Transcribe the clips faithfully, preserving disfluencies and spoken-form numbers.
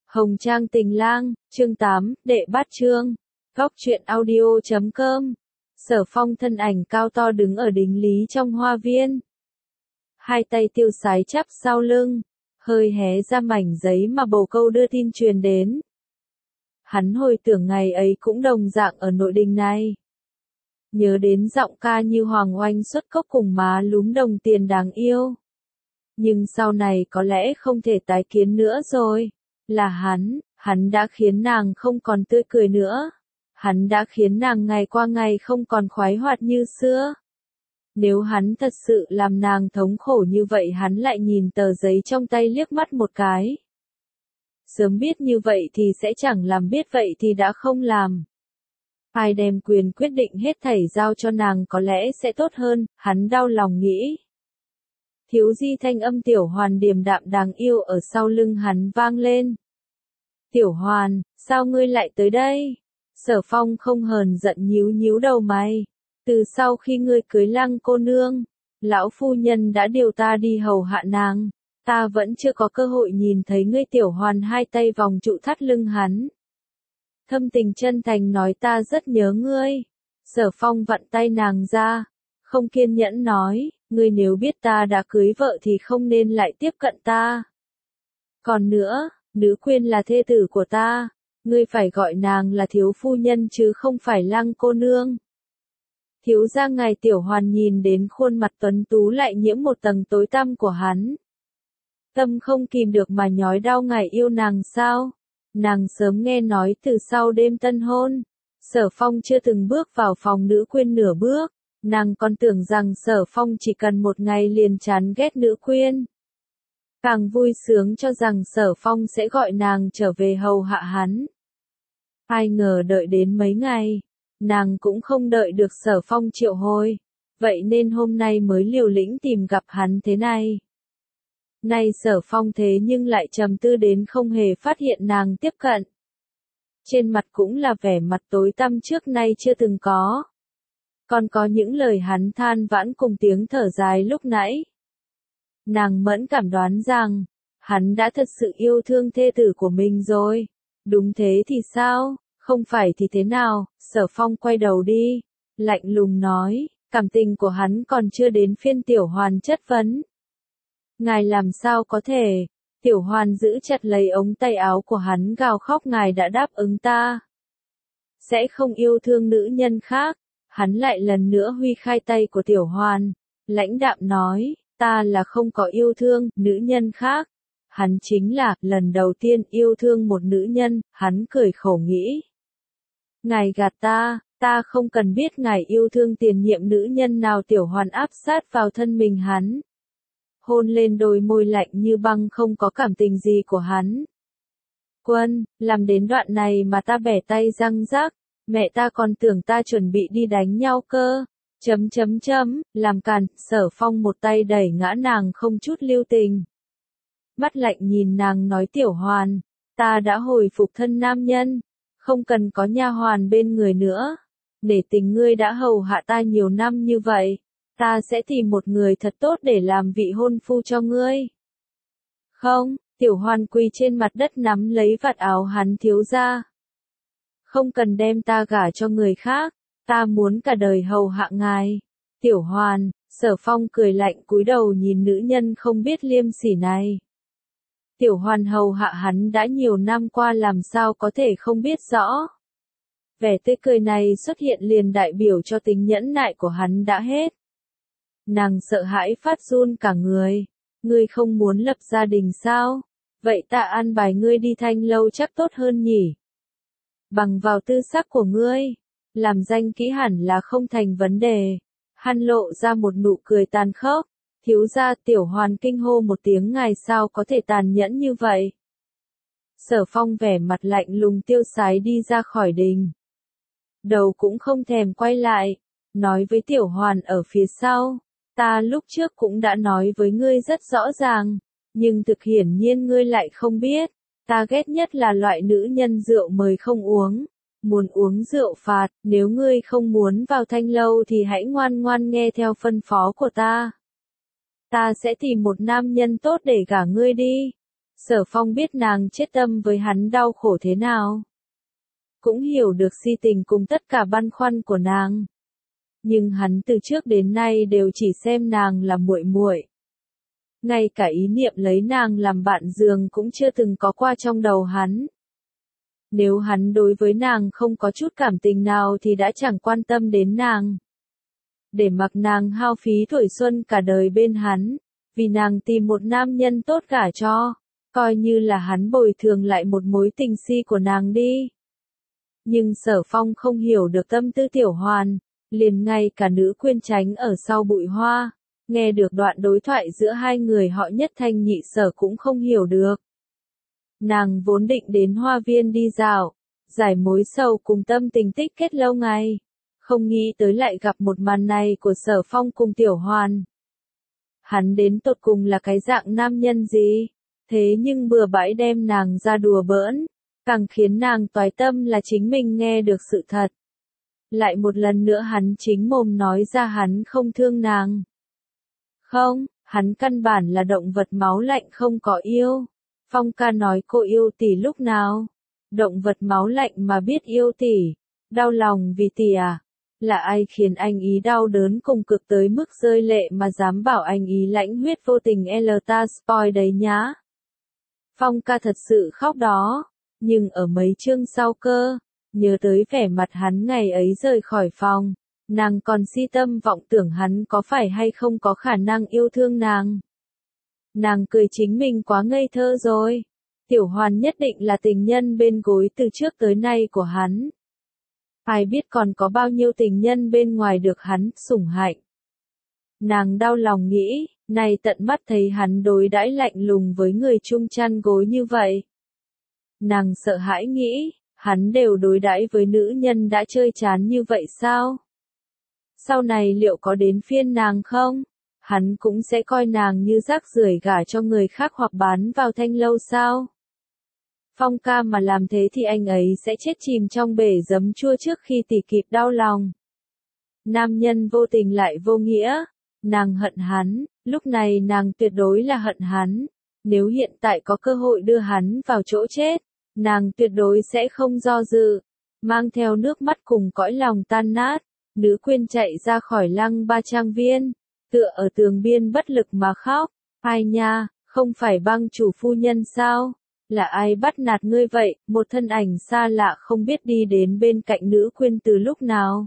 Hồng Trang Tình Lang, chương tám, đệ bát chương. Góc truyện audio chấm com. Sở Phong thân ảnh cao to đứng ở đỉnh lý trong hoa viên. Hai tay tiêu sái chắp sau lưng, hơi hé ra mảnh giấy mà bồ câu đưa tin truyền đến. Hắn hồi tưởng ngày ấy cũng đồng dạng ở nội đình này. Nhớ đến giọng ca như hoàng oanh xuất cốc cùng má lúm đồng tiền đáng yêu. Nhưng sau này có lẽ không thể tái kiến nữa rồi. Là hắn, hắn đã khiến nàng không còn tươi cười nữa. Hắn đã khiến nàng ngày qua ngày không còn khoái hoạt như xưa. Nếu hắn thật sự làm nàng thống khổ như vậy hắn lại nhìn tờ giấy trong tay liếc mắt một cái. Sớm biết như vậy thì sẽ chẳng làm, biết vậy thì đã không làm. Ai đem quyền quyết định hết thảy giao cho nàng có lẽ sẽ tốt hơn, hắn đau lòng nghĩ. Thiếu di thanh âm Tiểu Hoàn điềm đạm đáng yêu ở sau lưng hắn vang lên. Tiểu Hoàn, sao ngươi lại tới đây? Sở Phong không hờn giận nhíu nhíu đầu mày. Từ sau khi ngươi cưới Lăng cô nương, lão phu nhân đã điều ta đi hầu hạ nàng. Ta vẫn chưa có cơ hội nhìn thấy ngươi. Tiểu Hoàn hai tay vòng trụ thắt lưng hắn. Thâm tình chân thành nói ta rất nhớ ngươi. Sở Phong vặn tay nàng ra, không kiên nhẫn nói, ngươi nếu biết ta đã cưới vợ thì không nên lại tiếp cận ta. Còn nữa, nữ quyên là thê tử của ta, ngươi phải gọi nàng là thiếu phu nhân chứ không phải Lăng cô nương. Thiếu gia ngài. Tiểu Hoàn nhìn đến khuôn mặt tuấn tú lại nhiễm một tầng tối tăm của hắn. Tâm không kìm được mà nhói đau. Ngài yêu nàng sao? Nàng sớm nghe nói từ sau đêm tân hôn, Sở Phong chưa từng bước vào phòng nữ quyên nửa bước. Nàng còn tưởng rằng Sở Phong chỉ cần một ngày liền chán ghét nữ quyên. Càng vui sướng cho rằng Sở Phong sẽ gọi nàng trở về hầu hạ hắn. Ai ngờ đợi đến mấy ngày, nàng cũng không đợi được Sở Phong triệu hồi. Vậy nên hôm nay mới liều lĩnh tìm gặp hắn thế này. Nay Sở Phong thế nhưng lại trầm tư đến không hề phát hiện nàng tiếp cận. Trên mặt cũng là vẻ mặt tối tăm trước nay chưa từng có. Còn có những lời hắn than vãn cùng tiếng thở dài lúc nãy. Nàng mẫn cảm đoán rằng, hắn đã thật sự yêu thương thê tử của mình rồi. Đúng thế thì sao, không phải thì thế nào? Sở Phong quay đầu đi, lạnh lùng nói, cảm tình của hắn còn chưa đến phiên Tiểu Hoàn chất vấn. Ngài làm sao có thể? Tiểu Hoàn giữ chặt lấy ống tay áo của hắn gào khóc, ngài đã đáp ứng ta sẽ không yêu thương nữ nhân khác. Hắn lại lần nữa huy khai tay của Tiểu Hoàn, lãnh đạm nói, ta là không có yêu thương nữ nhân khác. Hắn chính là lần đầu tiên yêu thương một nữ nhân. Hắn cười khổ nghĩ, ngài gạt ta, ta không cần biết ngài yêu thương tiền nhiệm nữ nhân nào. Tiểu Hoàn áp sát vào thân mình hắn, hôn lên đôi môi lạnh như băng không có cảm tình gì của hắn. Quân, làm đến đoạn này mà ta bẻ tay răng rác, mẹ ta còn tưởng ta chuẩn bị đi đánh nhau cơ. Chấm chấm chấm, làm càn. Sở Phong một tay đẩy ngã nàng không chút lưu tình. Mắt lạnh nhìn nàng nói, Tiểu Hoàn, ta đã hồi phục thân nam nhân, không cần có nha hoàn bên người nữa. Để tình ngươi đã hầu hạ ta nhiều năm như vậy, ta sẽ tìm một người thật tốt để làm vị hôn phu cho ngươi. Không, Tiểu Hoàn quỳ trên mặt đất nắm lấy vạt áo hắn, thiếu gia. Không cần đem ta gả cho người khác, ta muốn cả đời hầu hạ ngài. Tiểu Hoàn. Sở Phong cười lạnh cúi đầu nhìn nữ nhân không biết liêm sỉ này. Tiểu Hoàn hầu hạ hắn đã nhiều năm qua, làm sao có thể không biết rõ. Vẻ tươi cười này xuất hiện liền đại biểu cho tính nhẫn nại của hắn đã hết. Nàng sợ hãi phát run cả người. Ngươi không muốn lập gia đình sao? Vậy ta an bài ngươi đi Thanh lâu chắc tốt hơn nhỉ? Bằng vào tư sắc của ngươi, làm danh kỹ hẳn là không thành vấn đề. Hắn lộ ra một nụ cười tàn khốc. Thiếu gia. Tiểu Hoàn kinh hô một tiếng, ngài sao có thể tàn nhẫn như vậy? Sở Phong vẻ mặt lạnh lùng tiêu sái đi ra khỏi đình. Đầu cũng không thèm quay lại, nói với Tiểu Hoàn ở phía sau, ta lúc trước cũng đã nói với ngươi rất rõ ràng, nhưng thực hiển nhiên ngươi lại không biết. Ta ghét nhất là loại nữ nhân rượu mời không uống, muốn uống rượu phạt. Nếu ngươi không muốn vào Thanh lâu thì hãy ngoan ngoan nghe theo phân phó của ta. Ta sẽ tìm một nam nhân tốt để gả ngươi đi. Sở Phong biết nàng chết tâm với hắn đau khổ thế nào. Cũng hiểu được si tình cùng tất cả băn khoăn của nàng. Nhưng hắn từ trước đến nay đều chỉ xem nàng là muội muội. Ngay cả ý niệm lấy nàng làm bạn giường cũng chưa từng có qua trong đầu hắn. Nếu hắn đối với nàng không có chút cảm tình nào thì đã chẳng quan tâm đến nàng. Để mặc nàng hao phí tuổi xuân cả đời bên hắn, vì nàng tìm một nam nhân tốt gả cho, coi như là hắn bồi thường lại một mối tình si của nàng đi. Nhưng Sở Phong không hiểu được tâm tư Tiểu Hoàn, liền ngay cả Nữ Quyên tránh ở sau bụi hoa, nghe được đoạn đối thoại giữa hai người họ Nhất Thanh Nhị Sở cũng không hiểu được. Nàng vốn định đến hoa viên đi dạo, giải mối sầu cùng tâm tình tích kết lâu ngày, không nghĩ tới lại gặp một màn này của Sở Phong cùng Tiểu Hoàn. Hắn đến tột cùng là cái dạng nam nhân gì, thế nhưng bừa bãi đem nàng ra đùa bỡn, càng khiến nàng toái tâm là chính mình nghe được sự thật. Lại một lần nữa hắn chính mồm nói ra hắn không thương nàng. Không, hắn căn bản là động vật máu lạnh không có yêu. Phong ca nói cô yêu tỷ lúc nào? Động vật máu lạnh mà biết yêu tỷ, đau lòng vì tỷ à? Là ai khiến anh ý đau đớn cùng cực tới mức rơi lệ mà dám bảo anh ý lãnh huyết vô tình L ta spoil đấy nhá? Phong ca thật sự khóc đó, nhưng ở mấy chương sau cơ, nhớ tới vẻ mặt hắn ngày ấy rời khỏi phòng, nàng còn si tâm vọng tưởng hắn có phải hay không có khả năng yêu thương nàng. Nàng cười chính mình quá ngây thơ rồi. Tiểu Hoàn nhất định là tình nhân bên gối từ trước tới nay của hắn. Ai biết còn có bao nhiêu tình nhân bên ngoài được hắn sủng hạnh. Nàng đau lòng nghĩ, này tận mắt thấy hắn đối đãi lạnh lùng với người chung chăn gối như vậy. Nàng sợ hãi nghĩ, hắn đều đối đãi với nữ nhân đã chơi chán như vậy sao? Sau này liệu có đến phiên nàng không? Hắn cũng sẽ coi nàng như rác rưởi gả cho người khác hoặc bán vào thanh lâu sao? Phong ca mà làm thế thì anh ấy sẽ chết chìm trong bể giấm chua trước khi tỷ kịp đau lòng. Nam nhân vô tình lại vô nghĩa, nàng hận hắn, lúc này nàng tuyệt đối là hận hắn. Nếu hiện tại có cơ hội đưa hắn vào chỗ chết, nàng tuyệt đối sẽ không do dự, mang theo nước mắt cùng cõi lòng tan nát, Nữ Quyên chạy ra khỏi Lăng Ba Trang Viên, tựa ở tường biên bất lực mà khóc. Ai nha, không phải Bang chủ phu nhân sao? Là ai bắt nạt ngươi vậy? Một thân ảnh xa lạ không biết đi đến bên cạnh Nữ Quyên từ lúc nào.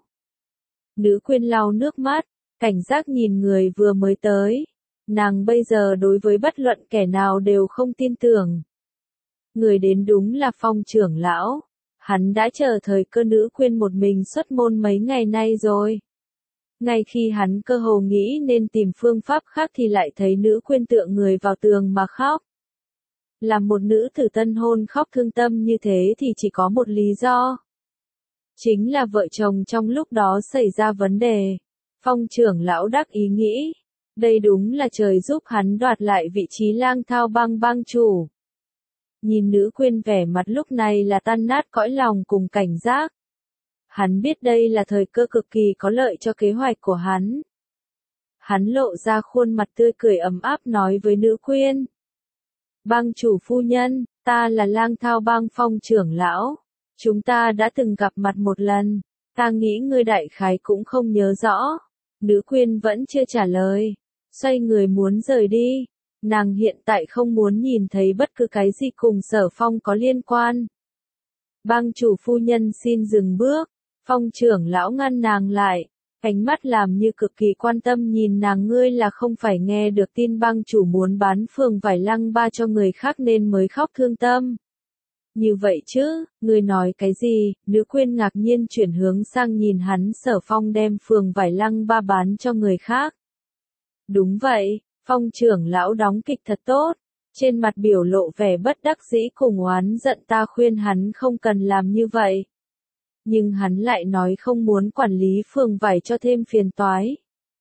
Nữ Quyên lau nước mắt, cảnh giác nhìn người vừa mới tới. Nàng bây giờ đối với bất luận kẻ nào đều không tin tưởng. Người đến đúng là Phong trưởng lão. Hắn đã chờ thời cơ Nữ Quyên một mình xuất môn mấy ngày nay rồi. Ngay khi hắn cơ hồ nghĩ nên tìm phương pháp khác thì lại thấy Nữ Quyên tựa người vào tường mà khóc. Là một nữ tử tân hôn khóc thương tâm như thế thì chỉ có một lý do. Chính là vợ chồng trong lúc đó xảy ra vấn đề. Phong trưởng lão đắc ý nghĩ. Đây đúng là trời giúp hắn đoạt lại vị trí Lang Thao Bang bang chủ. Nhìn Nữ Quyên vẻ mặt lúc này là tan nát cõi lòng cùng cảnh giác. Hắn biết đây là thời cơ cực kỳ có lợi cho kế hoạch của hắn. Hắn lộ ra khuôn mặt tươi cười ấm áp nói với Nữ Quyên. Bang chủ phu nhân, ta là Lang Thao Bang Phong trưởng lão. Chúng ta đã từng gặp mặt một lần. Ta nghĩ ngươi đại khái cũng không nhớ rõ. Nữ Quyên vẫn chưa trả lời. Xoay người muốn rời đi. Nàng hiện tại không muốn nhìn thấy bất cứ cái gì cùng Sở Phong có liên quan. Bang chủ phu nhân xin dừng bước. Phong trưởng lão ngăn nàng lại. Ánh mắt làm như cực kỳ quan tâm nhìn nàng, ngươi là không phải nghe được tin bang chủ muốn bán phường vải Lăng Ba cho người khác nên mới khóc thương tâm. Như vậy chứ, ngươi nói cái gì? Nữ Quyên ngạc nhiên chuyển hướng sang nhìn hắn. Sở Phong đem phường vải Lăng Ba bán cho người khác. Đúng vậy, Phong trưởng lão đóng kịch thật tốt. Trên mặt biểu lộ vẻ bất đắc dĩ cùng oán giận, ta khuyên hắn không cần làm như vậy. Nhưng hắn lại nói không muốn quản lý phường vải cho thêm phiền toái.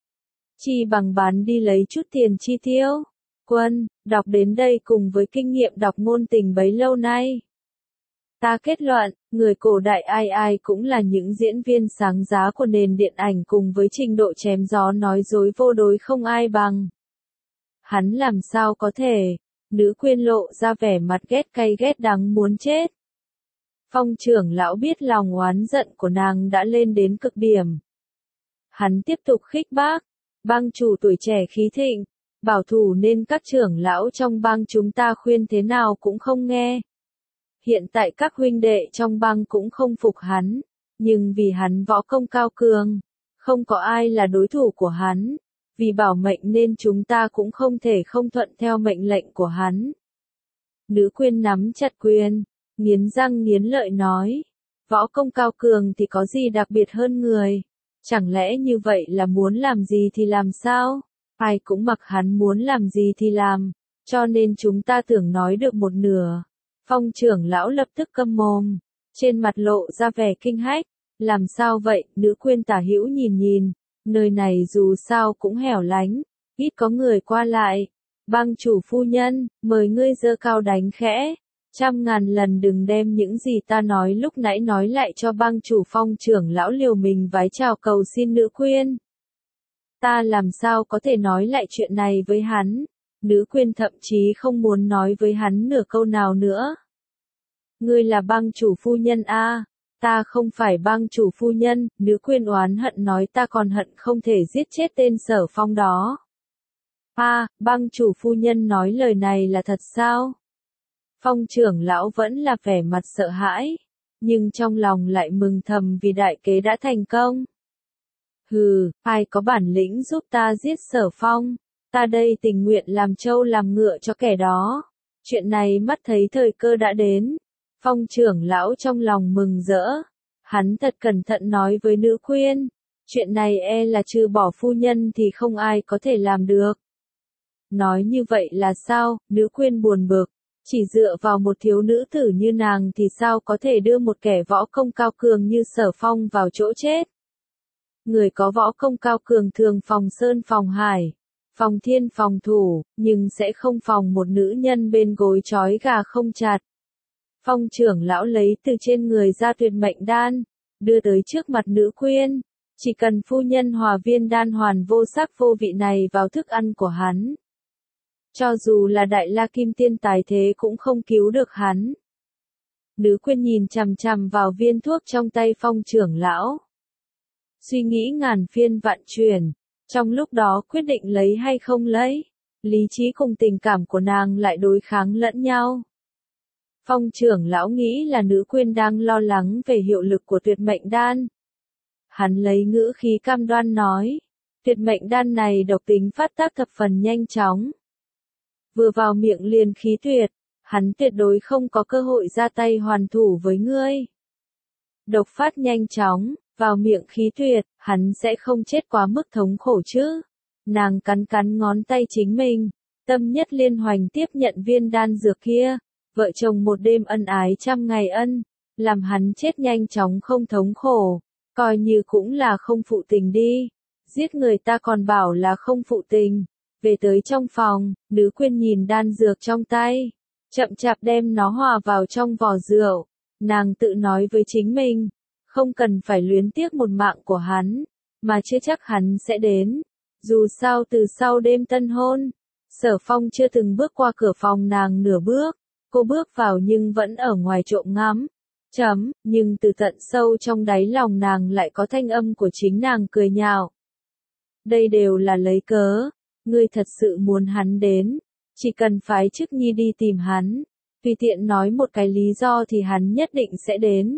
Chi bằng bán đi lấy chút tiền chi tiêu. Quân, đọc đến đây cùng với kinh nghiệm đọc ngôn tình bấy lâu nay. Ta kết luận, người cổ đại ai ai cũng là những diễn viên sáng giá của nền điện ảnh cùng với trình độ chém gió nói dối vô đối không ai bằng. Hắn làm sao có thể, Nữ quyên lộ ra vẻ mặt ghét cay ghét đắng muốn chết. Phong trưởng lão biết lòng oán giận của nàng đã lên đến cực điểm. Hắn tiếp tục khích bác, bang chủ tuổi trẻ khí thịnh, bảo thủ nên các trưởng lão trong bang chúng ta khuyên thế nào cũng không nghe. Hiện tại các huynh đệ trong bang cũng không phục hắn, nhưng vì hắn võ công cao cường, không có ai là đối thủ của hắn, vì bảo mệnh nên chúng ta cũng không thể không thuận theo mệnh lệnh của hắn. Nữ quyên nắm chặt quyền, nghiến răng nghiến lợi nói, võ công cao cường thì có gì đặc biệt hơn người, chẳng lẽ như vậy là muốn làm gì thì làm sao, ai cũng mặc hắn muốn làm gì thì làm, cho nên chúng ta tưởng nói được một nửa. Phong trưởng lão lập tức câm mồm, trên mặt lộ ra vẻ kinh hách, làm sao vậy, nữ quyên tả hữu nhìn nhìn, nơi này dù sao cũng hẻo lánh, ít có người qua lại, bang chủ phu nhân, mời ngươi giơ cao đánh khẽ, trăm ngàn lần đừng đem những gì ta nói lúc nãy nói lại cho bang chủ. Phong trưởng lão liều mình vái chào cầu xin nữ quyên. Ta làm sao có thể nói lại chuyện này với hắn, nữ quyên thậm chí không muốn nói với hắn nửa câu nào nữa. Ngươi là bang chủ phu nhân a, à, ta không phải bang chủ phu nhân, nữ quyên oán hận nói, ta còn hận không thể giết chết tên Sở Phong đó. A, à, bang chủ phu nhân nói lời này là thật sao? Phong trưởng lão vẫn là vẻ mặt sợ hãi, nhưng trong lòng lại mừng thầm vì đại kế đã thành công. Hừ, ai có bản lĩnh giúp ta giết Sở Phong, ta đây tình nguyện làm trâu làm ngựa cho kẻ đó. Chuyện này mắt thấy thời cơ đã đến. Phong trưởng lão trong lòng mừng rỡ, hắn thật cẩn thận nói với nữ quyên, chuyện này e là trừ bỏ phu nhân thì không ai có thể làm được. Nói như vậy là sao, nữ quyên buồn bực, chỉ dựa vào một thiếu nữ tử như nàng thì sao có thể đưa một kẻ võ công cao cường như Sở Phong vào chỗ chết. Người có võ công cao cường thường phòng sơn phòng hải, phòng thiên phòng thủ, nhưng sẽ không phòng một nữ nhân bên gối trói gà không chặt. Phong trưởng lão lấy từ trên người ra tuyệt mệnh đan, đưa tới trước mặt nữ quyên, chỉ cần phu nhân hòa viên đan hoàn vô sắc vô vị này vào thức ăn của hắn. Cho dù là đại la kim tiên tài thế cũng không cứu được hắn. Nữ quyên nhìn chằm chằm vào viên thuốc trong tay phong trưởng lão. Suy nghĩ ngàn phiên vạn chuyển, trong lúc đó quyết định lấy hay không lấy, lý trí cùng tình cảm của nàng lại đối kháng lẫn nhau. Phong trưởng lão nghĩ là nữ quyên đang lo lắng về hiệu lực của tuyệt mệnh đan. Hắn lấy ngữ khí cam đoan nói, tuyệt mệnh đan này độc tính phát tác thập phần nhanh chóng. Vừa vào miệng liền khí tuyệt, hắn tuyệt đối không có cơ hội ra tay hoàn thủ với ngươi. Độc phát nhanh chóng, vào miệng khí tuyệt, hắn sẽ không chết quá mức thống khổ chứ. Nàng cắn cắn ngón tay chính mình, tâm nhất liên hoành tiếp nhận viên đan dược kia. Vợ chồng một đêm ân ái trăm ngày ân, làm hắn chết nhanh chóng không thống khổ, coi như cũng là không phụ tình đi. Giết người ta còn bảo là không phụ tình. Về tới trong phòng, nữ quyên nhìn đan dược trong tay, chậm chạp đem nó hòa vào trong vò rượu. Nàng tự nói với chính mình, không cần phải luyến tiếc một mạng của hắn, mà chưa chắc hắn sẽ đến. Dù sao từ sau đêm tân hôn, Sở Phong chưa từng bước qua cửa phòng nàng nửa bước. Cô bước vào nhưng vẫn ở ngoài trộm ngắm. Chấm, nhưng từ tận sâu trong đáy lòng nàng lại có thanh âm của chính nàng cười nhạo. Đây đều là lấy cớ, ngươi thật sự muốn hắn đến, chỉ cần phái chức nhi đi tìm hắn, tùy tiện nói một cái lý do thì hắn nhất định sẽ đến.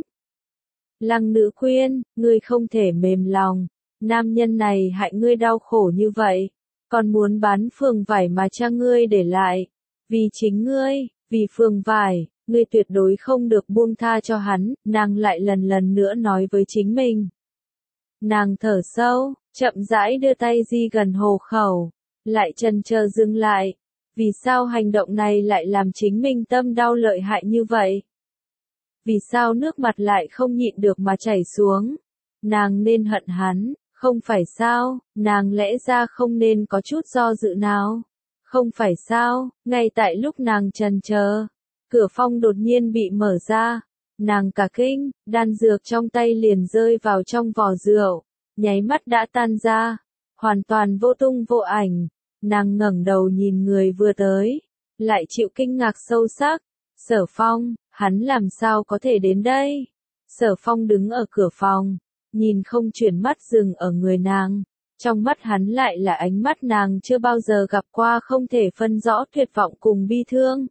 Lăng nữ quyên, ngươi không thể mềm lòng, nam nhân này hại ngươi đau khổ như vậy, còn muốn bán phường vải mà cha ngươi để lại, vì chính ngươi. Vì phường vải, ngươi tuyệt đối không được buông tha cho hắn, nàng lại lần lần nữa nói với chính mình. Nàng thở sâu, chậm rãi đưa tay di gần hồ khẩu, lại chần chờ dừng lại. Vì sao hành động này lại làm chính mình tâm đau lợi hại như vậy? Vì sao nước mặt lại không nhịn được mà chảy xuống? Nàng nên hận hắn, không phải sao, nàng lẽ ra không nên có chút do dự nào. Không phải sao, ngay tại lúc nàng chần chờ, cửa phòng đột nhiên bị mở ra, nàng cả kinh, đan dược trong tay liền rơi vào trong vò rượu, nháy mắt đã tan ra, hoàn toàn vô tung vô ảnh, nàng ngẩng đầu nhìn người vừa tới, lại chịu kinh ngạc sâu sắc. Sở Phong, hắn làm sao có thể đến đây? Sở Phong đứng ở cửa phòng, nhìn không chuyển mắt dừng ở người nàng. Trong mắt hắn lại là ánh mắt nàng chưa bao giờ gặp qua, không thể phân rõ tuyệt vọng cùng bi thương.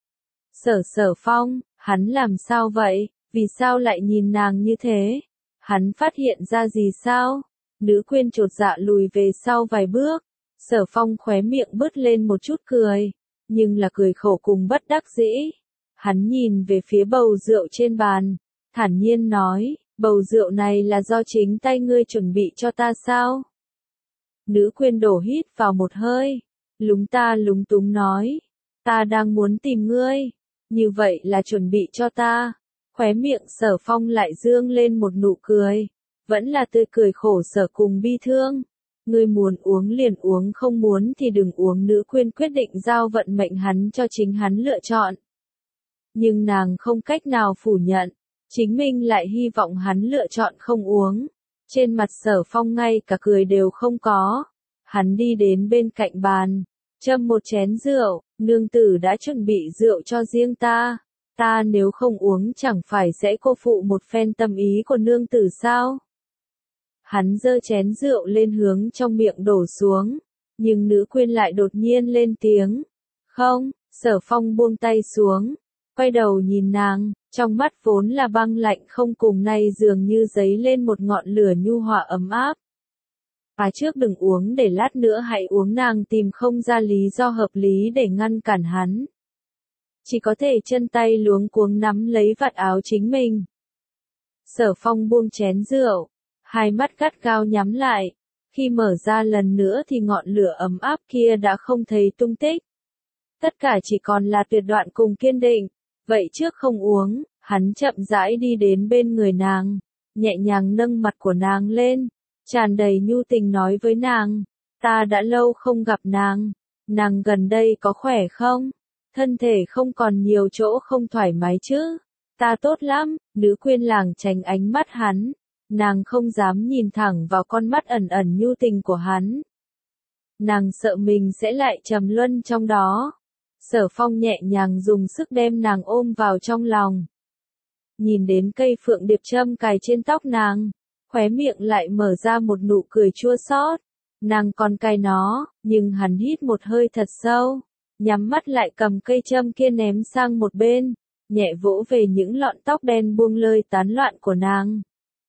Sở Sở Phong, hắn làm sao vậy? Vì sao lại nhìn nàng như thế? Hắn phát hiện ra gì sao? Nữ quyên chột dạ lùi về sau vài bước. Sở Phong khóe miệng bứt lên một chút cười, nhưng là cười khổ cùng bất đắc dĩ. Hắn nhìn về phía bầu rượu trên bàn, thản nhiên nói, bầu rượu này là do chính tay ngươi chuẩn bị cho ta sao? Nữ quyên đổ hít vào một hơi, lúng ta lúng túng nói, ta đang muốn tìm ngươi, như vậy là chuẩn bị cho ta. Khóe miệng Sở Phong lại dương lên một nụ cười, vẫn là tươi cười khổ sở cùng bi thương. Ngươi muốn uống liền uống, không muốn thì đừng uống. Nữ quyên quyết định giao vận mệnh hắn cho chính hắn lựa chọn. Nhưng nàng không cách nào phủ nhận, chính mình lại hy vọng hắn lựa chọn không uống. Trên mặt Sở Phong ngay cả cười đều không có. Hắn đi đến bên cạnh bàn, châm một chén rượu, nương tử đã chuẩn bị rượu cho riêng ta. Ta nếu không uống chẳng phải sẽ cô phụ một phen tâm ý của nương tử sao? Hắn giơ chén rượu lên hướng trong miệng đổ xuống, nhưng nữ quyên lại đột nhiên lên tiếng. Không, Sở Phong buông tay xuống, quay đầu nhìn nàng, trong mắt vốn là băng lạnh không cùng nay dường như dấy lên một ngọn lửa nhu hòa ấm áp. À trước đừng uống, để lát nữa hãy uống. Nàng tìm không ra lý do hợp lý để ngăn cản hắn. Chỉ có thể chân tay luống cuống nắm lấy vạt áo chính mình. Sở Phong buông chén rượu, hai mắt gắt gao nhắm lại. Khi mở ra lần nữa thì ngọn lửa ấm áp kia đã không thấy tung tích. Tất cả chỉ còn là tuyệt đoạn cùng kiên định. Vậy trước không uống, hắn chậm rãi đi đến bên người nàng, nhẹ nhàng nâng mặt của nàng lên, tràn đầy nhu tình nói với nàng, ta đã lâu không gặp nàng, nàng gần đây có khỏe không? Thân thể không còn nhiều chỗ không thoải mái chứ? Ta tốt lắm. Nữ quyên làng tránh ánh mắt hắn, nàng không dám nhìn thẳng vào con mắt ẩn ẩn nhu tình của hắn. Nàng sợ mình sẽ lại trầm luân trong đó. Sở Phong nhẹ nhàng dùng sức đem nàng ôm vào trong lòng. Nhìn đến cây phượng điệp châm cài trên tóc nàng, khóe miệng lại mở ra một nụ cười chua xót. Nàng còn cài nó, nhưng hắn hít một hơi thật sâu, nhắm mắt lại cầm cây châm kia ném sang một bên, nhẹ vỗ về những lọn tóc đen buông lơi tán loạn của nàng.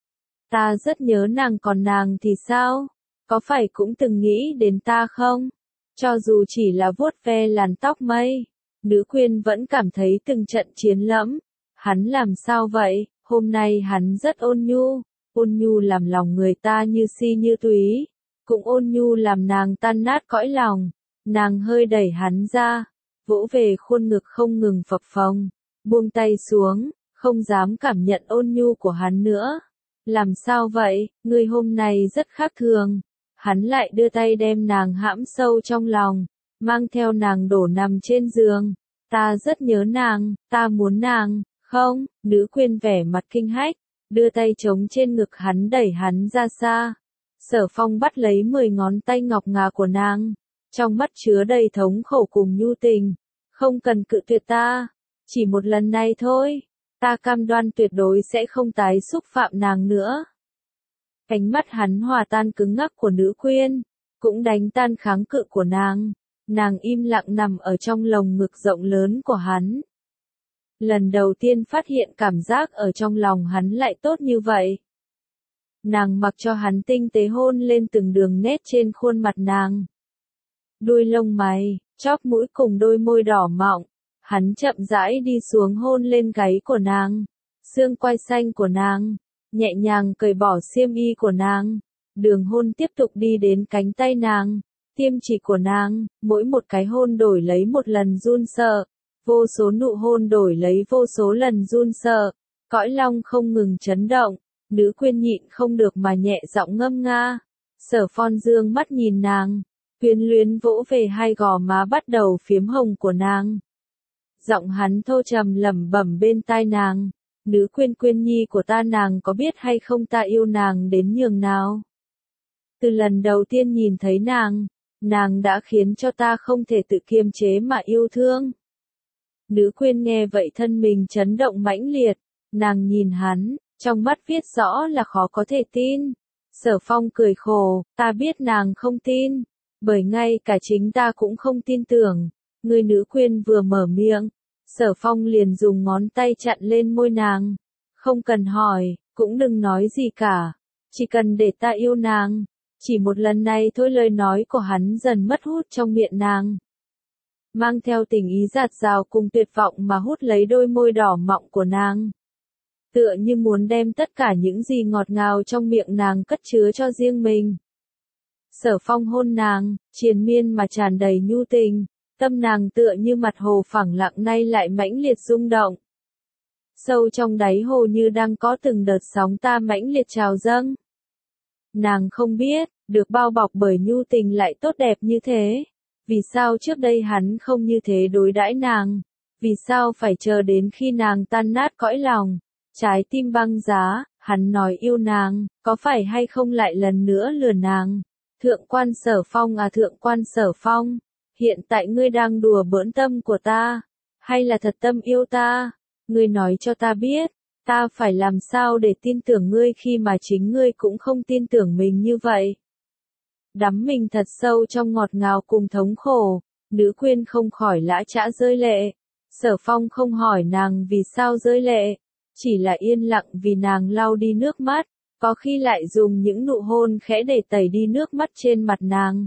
Ta rất nhớ nàng, còn nàng thì sao? Có phải cũng từng nghĩ đến ta không? Cho dù chỉ là vuốt ve làn tóc mây, nữ quyên vẫn cảm thấy từng trận chiến lẫm. Hắn làm sao vậy? Hôm nay hắn rất ôn nhu, ôn nhu làm lòng người ta như si như túy, cũng ôn nhu làm nàng tan nát cõi lòng. Nàng hơi đẩy hắn ra, vỗ về khuôn ngực không ngừng phập phồng, buông tay xuống, không dám cảm nhận ôn nhu của hắn nữa. Làm sao vậy? Ngươi hôm nay rất khác thường. Hắn lại đưa tay đem nàng hãm sâu trong lòng, mang theo nàng đổ nằm trên giường. Ta rất nhớ nàng, ta muốn nàng. Không, nữ quyên vẻ mặt kinh hách, đưa tay trống trên ngực hắn đẩy hắn ra xa. Sở Phong bắt lấy mười ngón tay ngọc ngà của nàng, trong mắt chứa đầy thống khổ cùng nhu tình. Không cần cự tuyệt ta, chỉ một lần này thôi, ta cam đoan tuyệt đối sẽ không tái xúc phạm nàng nữa. Ánh mắt hắn hòa tan cứng ngắc của nữ quyên, cũng đánh tan kháng cự của nàng. Nàng im lặng nằm ở trong lồng ngực rộng lớn của hắn. Lần đầu tiên phát hiện cảm giác ở trong lòng hắn lại tốt như vậy. Nàng mặc cho hắn tinh tế hôn lên từng đường nét trên khuôn mặt nàng. Đuôi lông mày, chóp mũi cùng đôi môi đỏ mọng. Hắn chậm rãi đi xuống hôn lên gáy của nàng, xương quai xanh của nàng, nhẹ nhàng cởi bỏ xiêm y của nàng. Đường hôn tiếp tục đi đến cánh tay nàng, tiêm chỉ của nàng, mỗi một cái hôn đổi lấy một lần run sợ. Vô số nụ hôn đổi lấy vô số lần run sợ, cõi lòng không ngừng chấn động. Nữ quyên nhịn không được mà nhẹ giọng ngâm nga. Sở Phong dương mắt nhìn nàng, quyến luyến vỗ về hai gò má bắt đầu phiếm hồng của nàng. Giọng hắn thô trầm lẩm bẩm bên tai nàng, nữ quyên quyên nhi của ta, nàng có biết hay không ta yêu nàng đến nhường nào? Từ lần đầu tiên nhìn thấy nàng, nàng đã khiến cho ta không thể tự kiềm chế mà yêu thương. Nữ quyên nghe vậy thân mình chấn động mãnh liệt, nàng nhìn hắn, trong mắt viết rõ là khó có thể tin. Sở Phong cười khổ, ta biết nàng không tin, bởi ngay cả chính ta cũng không tin tưởng. Người nữ quyên vừa mở miệng, Sở Phong liền dùng ngón tay chặn lên môi nàng. Không cần hỏi, cũng đừng nói gì cả, chỉ cần để ta yêu nàng. Chỉ một lần này thôi, lời nói của hắn dần mất hút trong miệng nàng, mang theo tình ý dạt dào cùng tuyệt vọng mà hút lấy đôi môi đỏ mọng của nàng. Tựa như muốn đem tất cả những gì ngọt ngào trong miệng nàng cất chứa cho riêng mình. Sở Phong hôn nàng, triền miên mà tràn đầy nhu tình, tâm nàng tựa như mặt hồ phẳng lặng nay lại mãnh liệt rung động. Sâu trong đáy hồ như đang có từng đợt sóng ta mãnh liệt trào dâng. Nàng không biết, được bao bọc bởi nhu tình lại tốt đẹp như thế. Vì sao trước đây hắn không như thế đối đãi nàng? Vì sao phải chờ đến khi nàng tan nát cõi lòng, trái tim băng giá, hắn nói yêu nàng, có phải hay không lại lần nữa lừa nàng? Thượng quan Sở Phong à, thượng quan Sở Phong, hiện tại ngươi đang đùa bỡn tâm của ta, hay là thật tâm yêu ta? Ngươi nói cho ta biết, ta phải làm sao để tin tưởng ngươi khi mà chính ngươi cũng không tin tưởng mình như vậy? Đắm mình thật sâu trong ngọt ngào cùng thống khổ, nữ quyên không khỏi lã chã rơi lệ. Sở Phong không hỏi nàng vì sao rơi lệ, chỉ là yên lặng vì nàng lau đi nước mắt, có khi lại dùng những nụ hôn khẽ để tẩy đi nước mắt trên mặt nàng.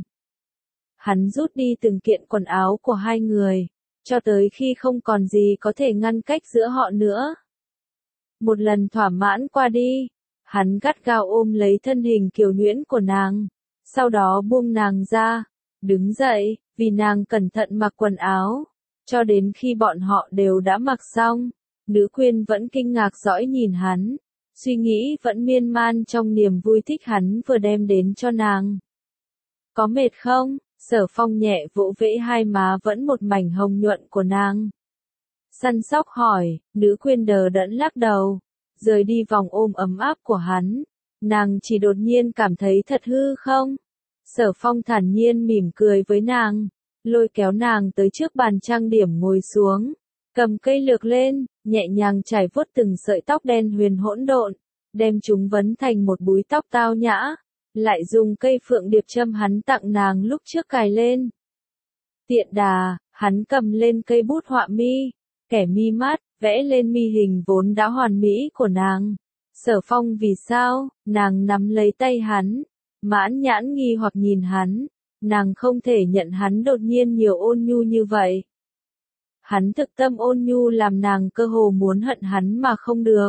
Hắn rút đi từng kiện quần áo của hai người, cho tới khi không còn gì có thể ngăn cách giữa họ nữa. Một lần thỏa mãn qua đi, hắn gắt gao ôm lấy thân hình kiều nhuyễn của nàng, sau đó buông nàng ra, đứng dậy, vì nàng cẩn thận mặc quần áo, cho đến khi bọn họ đều đã mặc xong, nữ quyên vẫn kinh ngạc dõi nhìn hắn, suy nghĩ vẫn miên man trong niềm vui thích hắn vừa đem đến cho nàng. Có mệt không? Sở Phong nhẹ vỗ vẽ hai má vẫn một mảnh hồng nhuận của nàng. Săn sóc hỏi, nữ quyên đờ đẫn lắc đầu, rời đi vòng ôm ấm áp của hắn. Nàng chỉ đột nhiên cảm thấy thật hư không? Sở Phong thản nhiên mỉm cười với nàng, lôi kéo nàng tới trước bàn trang điểm ngồi xuống, cầm cây lược lên, nhẹ nhàng chải vuốt từng sợi tóc đen huyền hỗn độn, đem chúng vấn thành một búi tóc tao nhã, lại dùng cây phượng điệp châm hắn tặng nàng lúc trước cài lên. Tiện đà, hắn cầm lên cây bút họa mi, kẻ mi mắt, vẽ lên mi hình vốn đã hoàn mỹ của nàng. Sở Phong vì sao? Nàng nắm lấy tay hắn, mãn nhãn nghi hoặc nhìn hắn, nàng không thể nhận hắn đột nhiên nhiều ôn nhu như vậy. Hắn thực tâm ôn nhu làm nàng cơ hồ muốn hận hắn mà không được.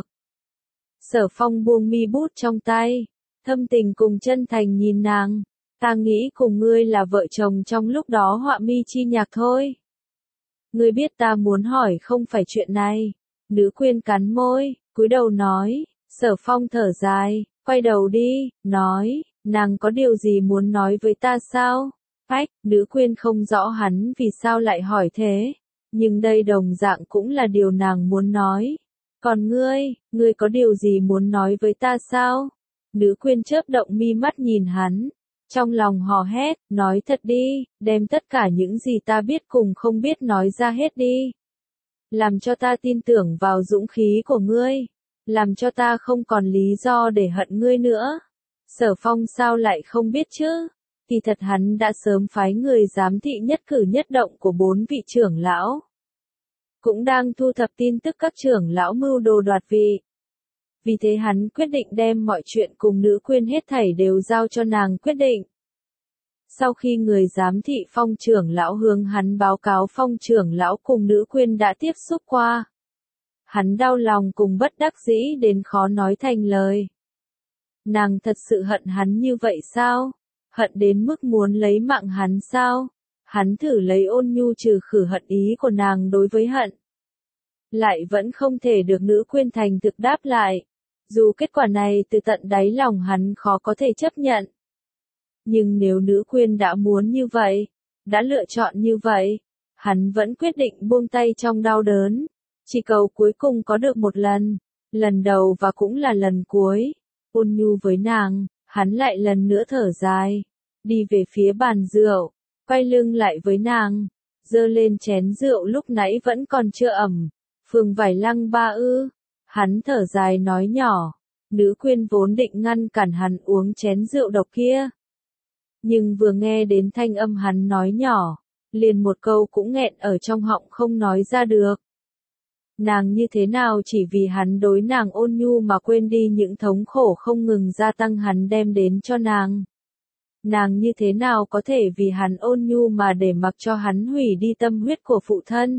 Sở Phong buông mi bút trong tay, thâm tình cùng chân thành nhìn nàng, ta nghĩ cùng ngươi là vợ chồng trong lúc đó họa mi chi nhạc thôi. Ngươi biết ta muốn hỏi không phải chuyện này. Nữ quyên cắn môi, cúi đầu nói. Sở Phong thở dài, quay đầu đi, nói, nàng có điều gì muốn nói với ta sao? Ách, nữ quyên không rõ hắn vì sao lại hỏi thế, nhưng đây đồng dạng cũng là điều nàng muốn nói. Còn ngươi, ngươi có điều gì muốn nói với ta sao? Nữ quyên chớp động mi mắt nhìn hắn, trong lòng hò hét, nói thật đi, đem tất cả những gì ta biết cùng không biết nói ra hết đi. Làm cho ta tin tưởng vào dũng khí của ngươi. Làm cho ta không còn lý do để hận ngươi nữa. Sở Phong sao lại không biết chứ? Thì thật hắn đã sớm phái người giám thị nhất cử nhất động của bốn vị trưởng lão. Cũng đang thu thập tin tức các trưởng lão mưu đồ đoạt vị. Vì thế hắn quyết định đem mọi chuyện cùng nữ quyên hết thảy đều giao cho nàng quyết định. Sau khi người giám thị Phong trưởng lão hướng hắn báo cáo Phong trưởng lão cùng nữ quyên đã tiếp xúc qua. Hắn đau lòng cùng bất đắc dĩ đến khó nói thành lời. Nàng thật sự hận hắn như vậy sao? Hận đến mức muốn lấy mạng hắn sao? Hắn thử lấy ôn nhu trừ khử hận ý của nàng đối với hận. Lại vẫn không thể được nữ quyên thành thực đáp lại. Dù kết quả này từ tận đáy lòng hắn khó có thể chấp nhận. Nhưng nếu nữ quyên đã muốn như vậy, đã lựa chọn như vậy, hắn vẫn quyết định buông tay trong đau đớn. Chỉ cầu cuối cùng có được một lần, lần đầu và cũng là lần cuối, ôn nhu với nàng, hắn lại lần nữa thở dài, đi về phía bàn rượu, quay lưng lại với nàng, giơ lên chén rượu lúc nãy vẫn còn chưa ẩm. Phường Vải Lăng ba ư? Hắn thở dài nói nhỏ. Nữ quyên vốn định ngăn cản hắn uống chén rượu độc kia. Nhưng vừa nghe đến thanh âm hắn nói nhỏ, liền một câu cũng nghẹn ở trong họng không nói ra được. Nàng như thế nào chỉ vì hắn đối nàng ôn nhu mà quên đi những thống khổ không ngừng gia tăng hắn đem đến cho nàng. Nàng như thế nào có thể vì hắn ôn nhu mà để mặc cho hắn hủy đi tâm huyết của phụ thân.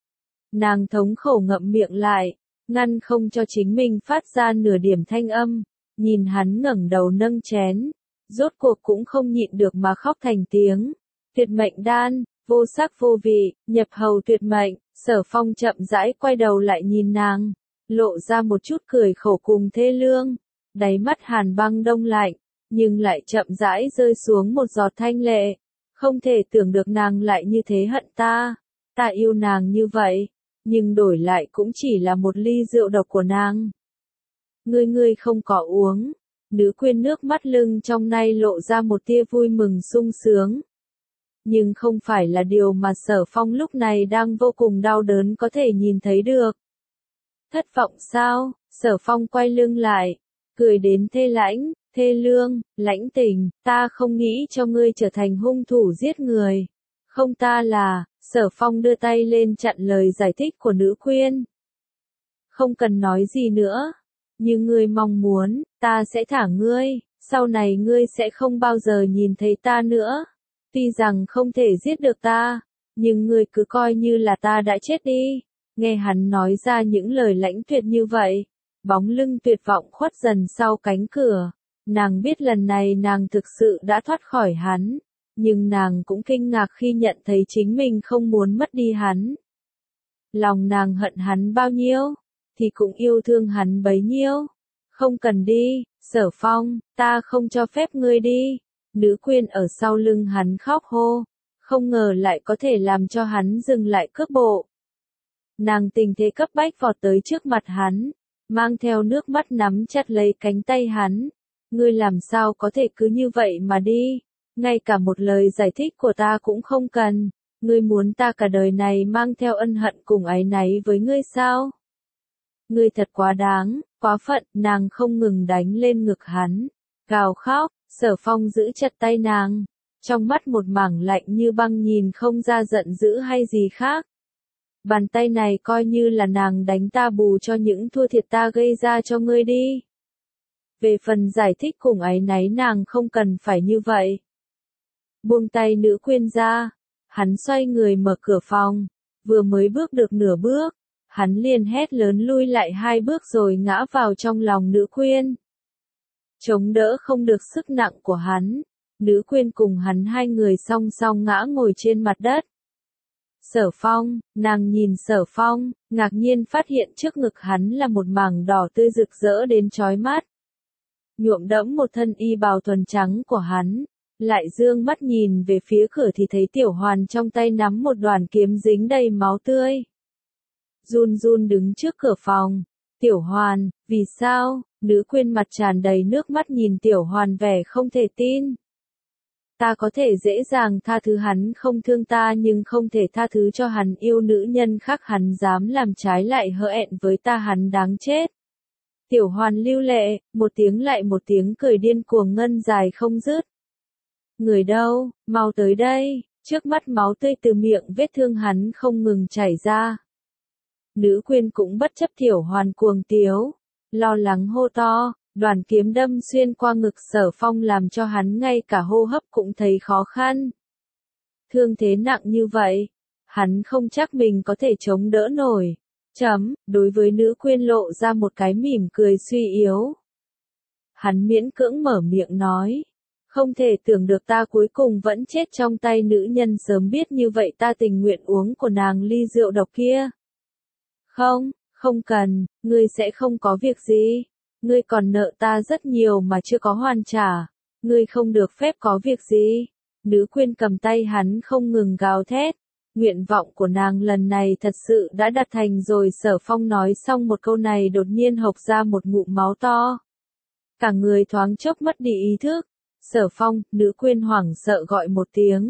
Nàng thống khổ ngậm miệng lại, ngăn không cho chính mình phát ra nửa điểm thanh âm, nhìn hắn ngẩng đầu nâng chén, rốt cuộc cũng không nhịn được mà khóc thành tiếng. Tuyệt mệnh đan, vô sắc vô vị, nhập hầu tuyệt mệnh. Sở Phong chậm rãi quay đầu lại nhìn nàng, lộ ra một chút cười khổ cùng thê lương, đáy mắt hàn băng đông lạnh, nhưng lại chậm rãi rơi xuống một giọt thanh lệ. Không thể tưởng được nàng lại như thế hận ta, ta yêu nàng như vậy, nhưng đổi lại cũng chỉ là một ly rượu độc của nàng. Ngươi ngươi không có uống. Nữ quyên nước mắt lưng trong nay lộ ra một tia vui mừng sung sướng. Nhưng không phải là điều mà Sở Phong lúc này đang vô cùng đau đớn có thể nhìn thấy được. Thất vọng sao? Sở Phong quay lưng lại, cười đến thê lãnh, thê lương, lãnh tình, ta không nghĩ cho ngươi trở thành hung thủ giết người. Không ta là, Sở Phong đưa tay lên chặn lời giải thích của nữ quyên. Không cần nói gì nữa. Như ngươi mong muốn, ta sẽ thả ngươi, sau này ngươi sẽ không bao giờ nhìn thấy ta nữa. Tuy rằng không thể giết được ta, nhưng ngươi cứ coi như là ta đã chết đi. Nghe hắn nói ra những lời lãnh tuyệt như vậy, bóng lưng tuyệt vọng khuất dần sau cánh cửa. Nàng biết lần này nàng thực sự đã thoát khỏi hắn, nhưng nàng cũng kinh ngạc khi nhận thấy chính mình không muốn mất đi hắn. Lòng nàng hận hắn bao nhiêu, thì cũng yêu thương hắn bấy nhiêu. Không cần đi, Sở Phong, ta không cho phép ngươi đi. Nữ quyên ở sau lưng hắn khóc hô, không ngờ lại có thể làm cho hắn dừng lại cước bộ. Nàng tình thế cấp bách vọt tới trước mặt hắn, mang theo nước mắt nắm chặt lấy cánh tay hắn. Ngươi làm sao có thể cứ như vậy mà đi, ngay cả một lời giải thích của ta cũng không cần. Ngươi muốn ta cả đời này mang theo ân hận cùng áy náy với ngươi sao? Ngươi thật quá đáng, quá phận, nàng không ngừng đánh lên ngực hắn, gào khóc. Sở Phong giữ chặt tay nàng, trong mắt một mảng lạnh như băng nhìn không ra giận dữ hay gì khác. Bàn tay này coi như là nàng đánh ta bù cho những thua thiệt ta gây ra cho ngươi đi. Về phần giải thích cùng áy náy nàng không cần phải như vậy. Buông tay nữ quyên ra, hắn xoay người mở cửa phòng, vừa mới bước được nửa bước, hắn liền hét lớn lui lại hai bước rồi ngã vào trong lòng nữ quyên. Chống đỡ không được sức nặng của hắn, nữ quyên cùng hắn hai người song song ngã ngồi trên mặt đất. Sở Phong, nàng nhìn Sở Phong, ngạc nhiên phát hiện trước ngực hắn là một mảng đỏ tươi rực rỡ đến chói mắt. Nhuộm đẫm một thân y bào thuần trắng của hắn, lại dương mắt nhìn về phía cửa thì thấy Tiểu Hoàn trong tay nắm một đoàn kiếm dính đầy máu tươi. Run run đứng trước cửa phòng, Tiểu Hoàn, vì sao? Nữ quyên mặt tràn đầy nước mắt nhìn Tiểu Hoàn vẻ không thể tin. Ta có thể dễ dàng tha thứ hắn không thương ta nhưng không thể tha thứ cho hắn yêu nữ nhân khác, hắn dám làm trái lại hỡ hẹn với ta, hắn đáng chết. Tiểu Hoàn lưu lệ, một tiếng lại một tiếng cười điên cuồng ngân dài không dứt. Người đâu, mau tới đây, trước mắt máu tươi từ miệng vết thương hắn không ngừng chảy ra. Nữ quyên cũng bất chấp Tiểu Hoàn cuồng tiếu, lo lắng hô to, đoàn kiếm đâm xuyên qua ngực Sở Phong làm cho hắn ngay cả hô hấp cũng thấy khó khăn. Thương thế nặng như vậy, hắn không chắc mình có thể chống đỡ nổi. Chấm, đối với nữ quyên lộ ra một cái mỉm cười suy yếu. Hắn miễn cưỡng mở miệng nói, không thể tưởng được ta cuối cùng vẫn chết trong tay nữ nhân, sớm biết như vậy ta tình nguyện uống của nàng ly rượu độc kia. Không, không cần, ngươi sẽ không có việc gì. Ngươi còn nợ ta rất nhiều mà chưa có hoàn trả. Ngươi không được phép có việc gì. Nữ quyên cầm tay hắn không ngừng gào thét. Nguyện vọng của nàng lần này thật sự đã đạt thành rồi. Sở Phong nói xong một câu này đột nhiên hộc ra một ngụm máu to. Cả người thoáng chốc mất đi ý thức. Sở Phong, nữ quyên hoảng sợ gọi một tiếng.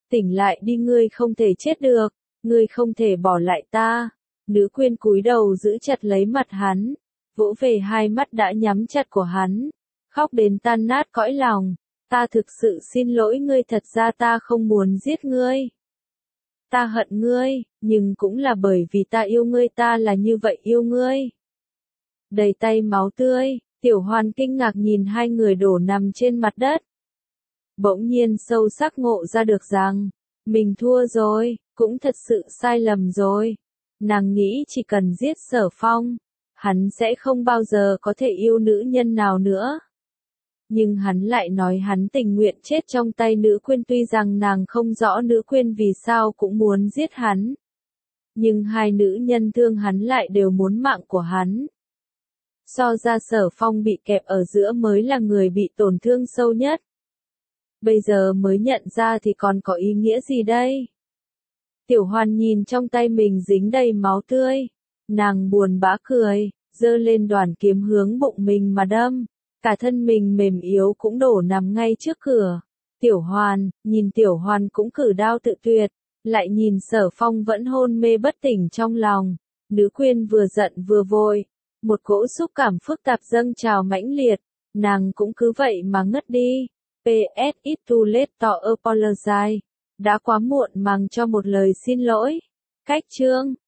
Tỉnh lại đi, ngươi không thể chết được, ngươi không thể bỏ lại ta. Nữ quyên cúi đầu giữ chặt lấy mặt hắn, vỗ về hai mắt đã nhắm chặt của hắn, khóc đến tan nát cõi lòng. Ta thực sự xin lỗi ngươi, thật ra ta không muốn giết ngươi. Ta hận ngươi, nhưng cũng là bởi vì ta yêu ngươi, ta là như vậy yêu ngươi. Đầy tay máu tươi, Tiểu Hoan kinh ngạc nhìn hai người đổ nằm trên mặt đất. Bỗng nhiên sâu sắc ngộ ra được rằng, mình thua rồi, cũng thật sự sai lầm rồi. Nàng nghĩ chỉ cần giết Sở Phong, hắn sẽ không bao giờ có thể yêu nữ nhân nào nữa. Nhưng hắn lại nói hắn tình nguyện chết trong tay nữ quyên, tuy rằng nàng không rõ nữ quyên vì sao cũng muốn giết hắn. Nhưng hai nữ nhân thương hắn lại đều muốn mạng của hắn. So ra Sở Phong bị kẹp ở giữa mới là người bị tổn thương sâu nhất. Bây giờ mới nhận ra thì còn có ý nghĩa gì đây? Tiểu Hoan nhìn trong tay mình dính đầy máu tươi. Nàng buồn bã cười, giơ lên đoàn kiếm hướng bụng mình mà đâm. Cả thân mình mềm yếu cũng đổ nằm ngay trước cửa. Tiểu Hoan, nhìn Tiểu Hoan cũng cử đao tự tuyệt, lại nhìn Sở Phong vẫn hôn mê bất tỉnh trong lòng. Nữ quyên vừa giận vừa vội, một cỗ xúc cảm phức tạp dâng trào mãnh liệt, nàng cũng cứ vậy mà ngất đi. pê ét It's too late to apologize. Đã quá muộn màng cho một lời xin lỗi. Cách chương